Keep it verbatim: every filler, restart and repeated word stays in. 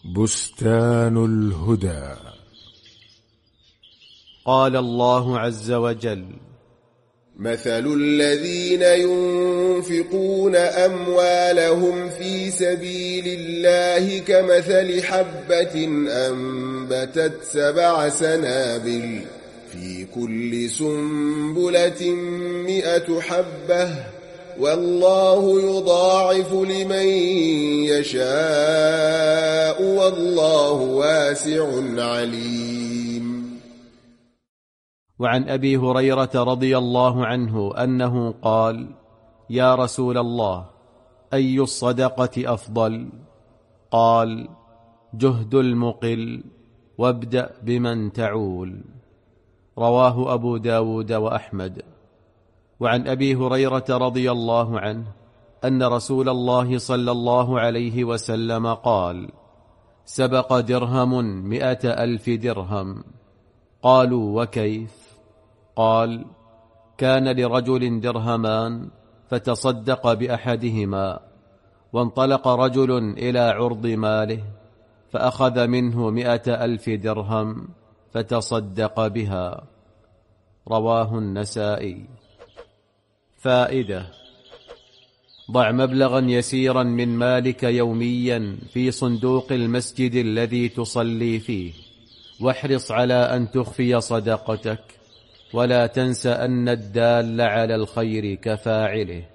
بستان الهدى. قال الله عز وجل: مثل الذين ينفقون أموالهم في سبيل الله كمثل حبة أنبتت سبع سنابل في كل سنبلة مئة حبة والله يضاعف لمن يشاء والله واسع عليم. وعن أبي هريرة رضي الله عنه أنه قال: يا رسول الله، أي الصدقة أفضل؟ قال: جهد المقل، وابدأ بمن تعول. رواه أبو داود وأحمد. وعن أبي هريرة رضي الله عنه أن رسول الله صلى الله عليه وسلم قال: سبق درهم مئة ألف درهم. قالوا: وكيف؟ قال: كان لرجل درهمان فتصدق بأحدهما، وانطلق رجل إلى عرض ماله فأخذ منه مئة ألف درهم فتصدق بها. رواه النسائي. فائدة: ضع مبلغا يسيرا من مالك يوميا في صندوق المسجد الذي تصلي فيه، واحرص على أن تخفي صدقتك، ولا تنس أن الدال على الخير كفاعله.